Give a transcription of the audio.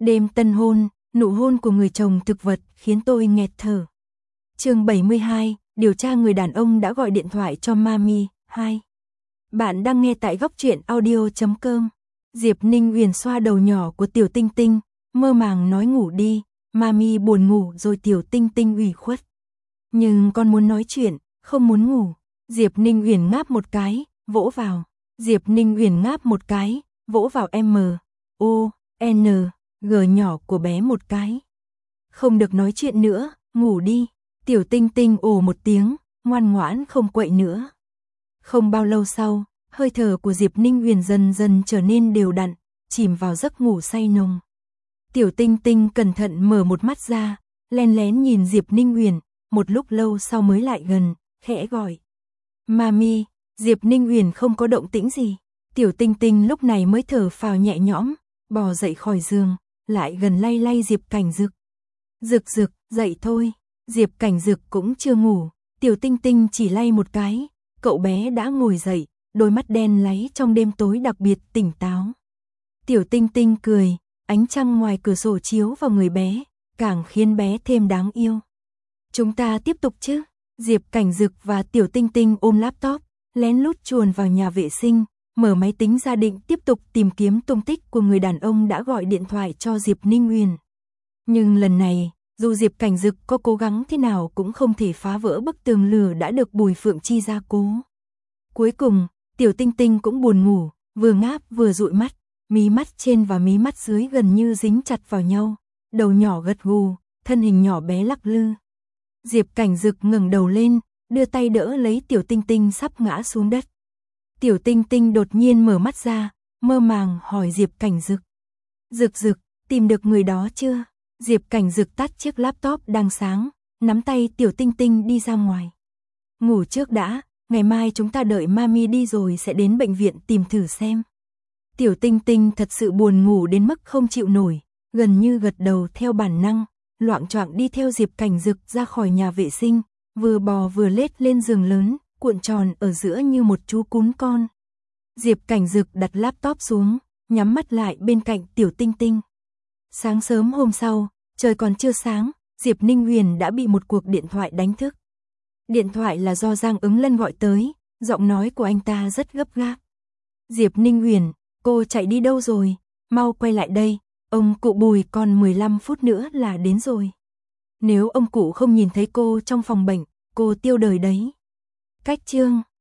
Đêm tân hôn, nụ hôn của người chồng thực vật khiến tôi nghẹt thở. Chương 72, điều tra người đàn ông đã gọi điện thoại cho Mami. 2. Bạn đang nghe tại góc truyện audio.com. Diệp Ninh Huyền xoa đầu nhỏ của Tiểu Tinh Tinh, mơ màng nói ngủ đi, Mami buồn ngủ rồi. Tiểu Tinh Tinh ủy khuất. Nhưng con muốn nói chuyện, không muốn ngủ. Diệp Ninh Huyền ngáp một cái, vỗ vào. Diệp Ninh Huyền ngáp một cái, vỗ vào M.O.N.G nhỏ của bé một cái. Không được nói chuyện nữa, ngủ đi. Tiểu Tinh Tinh ồ một tiếng, ngoan ngoãn không quậy nữa. Không bao lâu sau, hơi thở của Diệp Ninh Huyền dần dần trở nên đều đặn, chìm vào giấc ngủ say nồng. Tiểu Tinh Tinh cẩn thận mở một mắt ra, lén lén nhìn Diệp Ninh Huyền, một lúc lâu sau mới lại gần, khẽ gọi. Mami. Diệp Ninh Huyền không có động tĩnh gì. Tiểu Tinh Tinh lúc này mới thở phào nhẹ nhõm, bò dậy khỏi giường, lại gần lay lay Diệp Cảnh Dực. Dực Dực, dậy thôi. Diệp Cảnh Dực cũng chưa ngủ, Tiểu Tinh Tinh chỉ lay một cái, cậu bé đã ngồi dậy, đôi mắt đen láy trong đêm tối đặc biệt tỉnh táo. Tiểu Tinh Tinh cười, ánh trăng ngoài cửa sổ chiếu vào người bé, càng khiến bé thêm đáng yêu. Chúng ta tiếp tục chứ? Diệp Cảnh Dực và Tiểu Tinh Tinh ôm laptop, lén lút chuồn vào nhà vệ sinh, mở máy tính ra định tiếp tục tìm kiếm tung tích của người đàn ông đã gọi điện thoại cho Diệp Ninh Huyền. Nhưng lần này, dù Diệp Cảnh Dực có cố gắng thế nào cũng không thể phá vỡ bức tường lửa đã được Bùi Phượng Chi gia cố. Cuối cùng, Tiểu Tinh Tinh cũng buồn ngủ, vừa ngáp vừa dụi mắt, mí mắt trên và mí mắt dưới gần như dính chặt vào nhau, đầu nhỏ gật gù, thân hình nhỏ bé lắc lư. Diệp Cảnh Dực ngẩng đầu lên, đưa tay đỡ lấy Tiểu Tinh Tinh sắp ngã xuống đất. Tiểu Tinh Tinh đột nhiên mở mắt ra, mơ màng hỏi Diệp Cảnh Dực. Dực Dực, tìm được người đó chưa? Diệp Cảnh Dực tắt chiếc laptop đang sáng, nắm tay Tiểu Tinh Tinh đi ra ngoài. Ngủ trước đã, ngày mai chúng ta đợi Mami đi rồi sẽ đến bệnh viện tìm thử xem. Tiểu Tinh Tinh thật sự buồn ngủ đến mức không chịu nổi, gần như gật đầu theo bản năng, loạng choạng đi theo Diệp Cảnh Dực ra khỏi nhà vệ sinh, vừa bò vừa lết lên giường lớn, cuộn tròn ở giữa như một chú cún con. Diệp Cảnh Dực đặt laptop xuống, nhắm mắt lại bên cạnh Tiểu Tinh Tinh. Sáng sớm hôm sau, trời còn chưa sáng, Diệp Ninh Huyền đã bị một cuộc điện thoại đánh thức. Điện thoại là do Giang Ứng Lân gọi tới, giọng nói của anh ta rất gấp gáp. Diệp Ninh Huyền, cô chạy đi đâu rồi? Mau quay lại đây, ông cụ Bùi còn 15 phút nữa là đến rồi. Nếu ông cụ không nhìn thấy cô trong phòng bệnh, cô tiêu đời đấy. Cách chương